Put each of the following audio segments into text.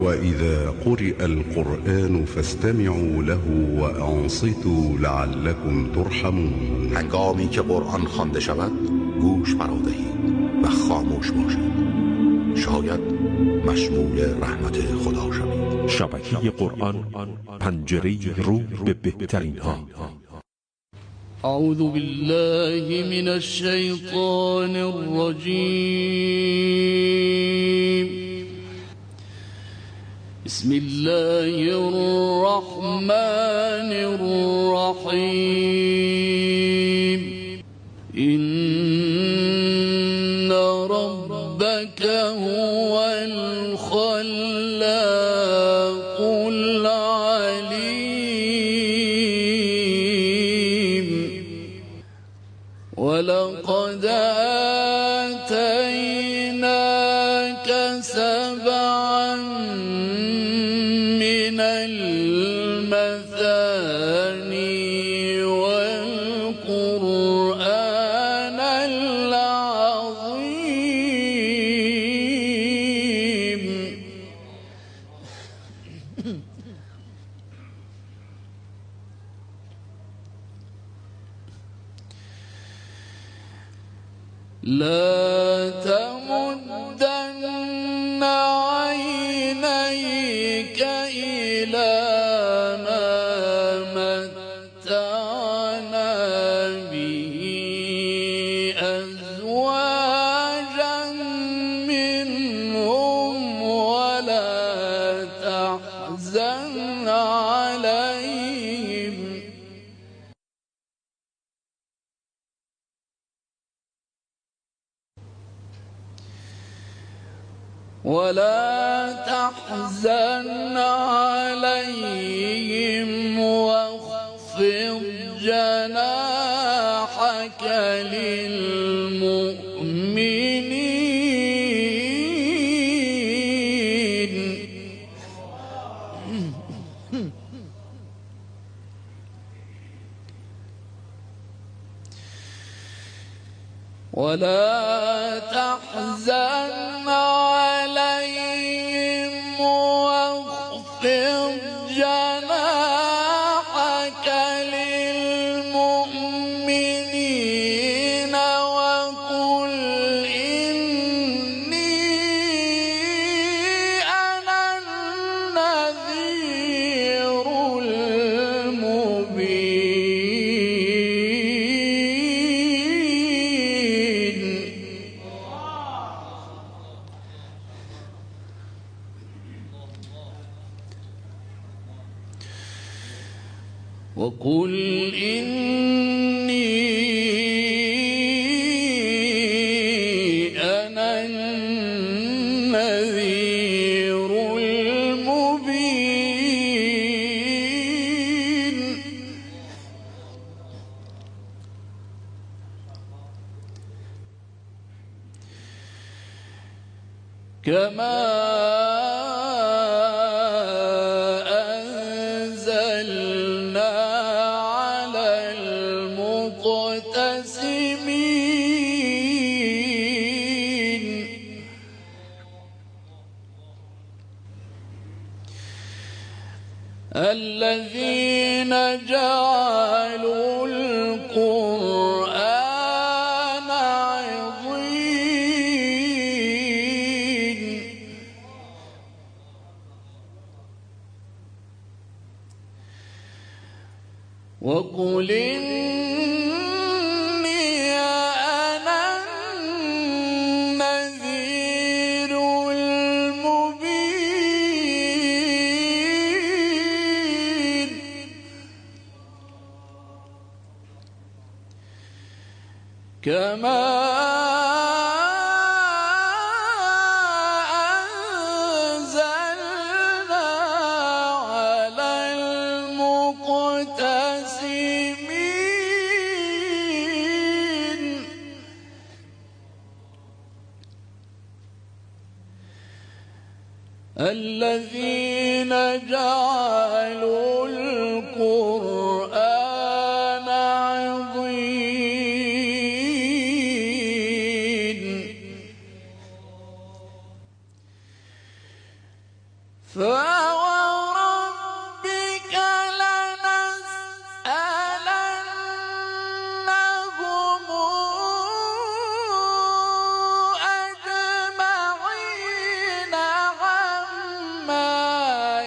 وإذا قرئ القرآن فاستمعوا له وأنصتوا لعلكم ترحمون. هنگامی که قرآن خوانده شود گوش فرادهید و خاموش باشید، شاید مشمول رحمت خدا شوید. شبکه قرآن، پنجره رو به بهترین ها. اعوذ بالله من الشیطان الرجیم. بسم الله الرحمن الرحیم. إن ربك هو الخلاق العليم. ولقد آتيناك سبعا من المثاني والقرآن العظيم. لا تمدن عينيك إلى ما متعنا به أزواجا منهم ولا تحزن عليهم. ولا تحزن عليهم واخفض جناحك للمؤمنين. ولا تحزن عليهم واخفض جناحك للمؤمنين وقل إني أنا النذير المبين. وقل إني أنا النذير المبين. كما أنزلنا على المقتسمين. الذين جعلوا القرآن عضين. وقل إني أنا النذير المبين. كما أنزلنا على المقتسمين. الذين جعلوا القرآن عضين. فوربك لنسألنهم أجمعين عما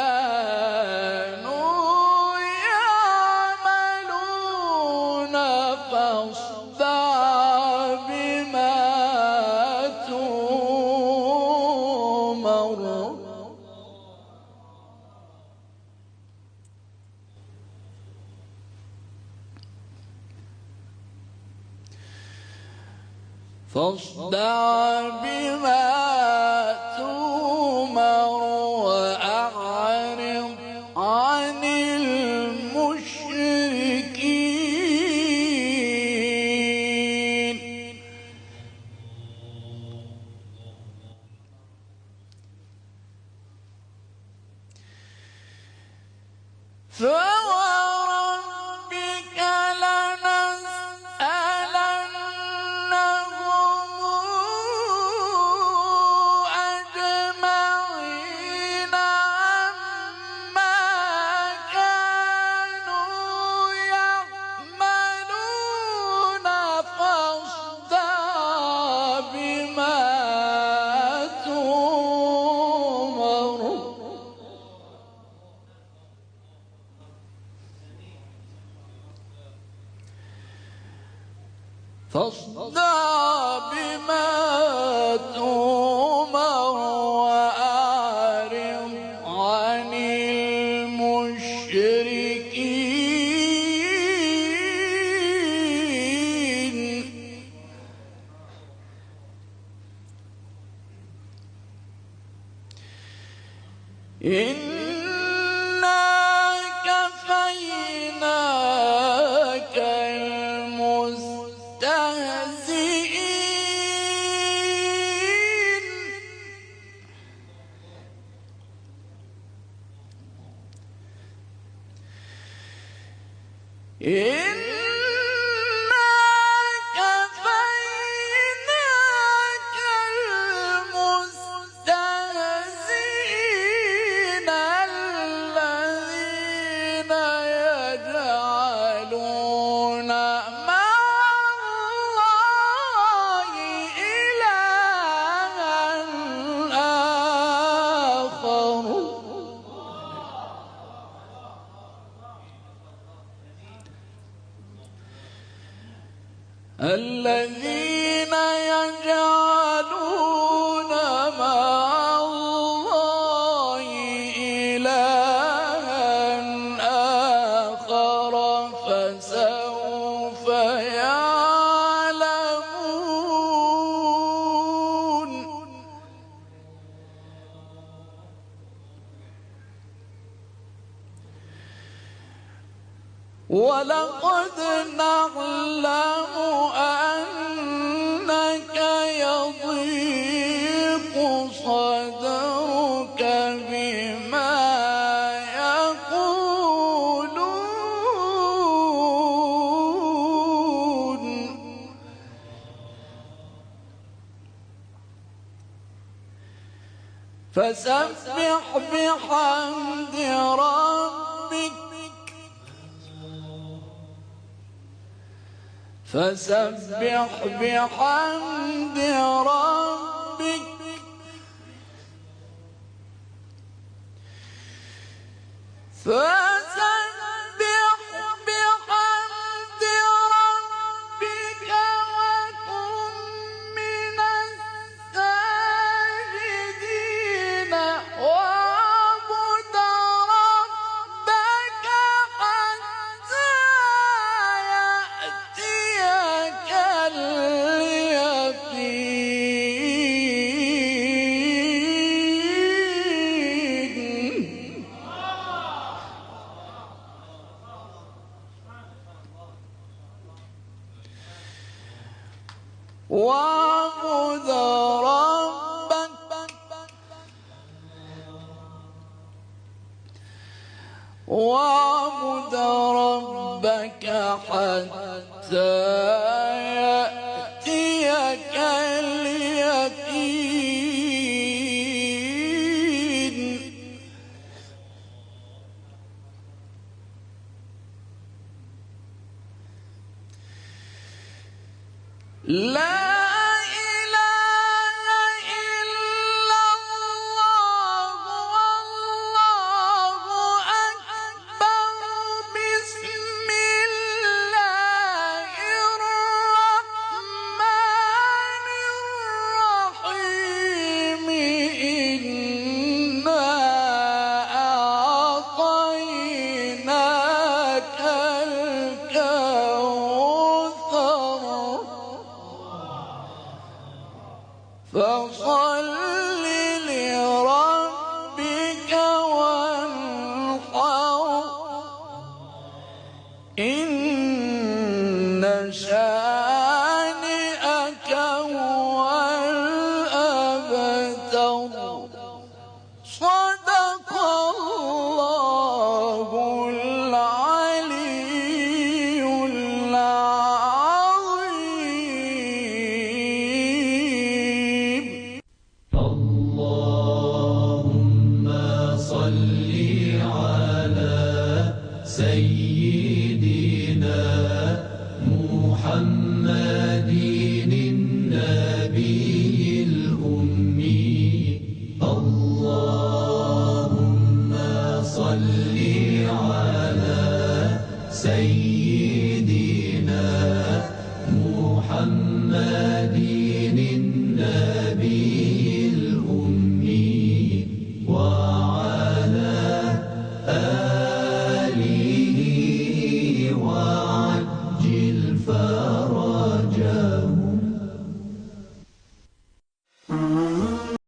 كانوا يعملون فاصدع بما تؤمر وأعرض عن المشركين فوربك لنسألنهم أجمعين عما كانوا يعملون فاصدع بما تؤمر وأعرض عن المشركين إنا كفيناك المستهزئين إنا كفيناك المستهزئين الذين يجعلون مع الله إلها آخر الذين يجعلون مع الله إلها آخر فسوف يعلمون ولقد نعلم أنك يضيق صدرك بما يقولون فسبح بحمد ربك فسبح بحمد ربك فسبح بحمد ربك وكن من الساجدين واعبد ربك حتى يأتيك اليقين واعبد ربك حتى يأتيك اليقين لا إله إلا الله والله أكبر بسم الله الرحمن الرحيم إنا أعطيناك الكوثر فصل لربك وانحر إن شانئك هو الأبتر صدق الله العلي العظيم. اللهم صل على سيدنا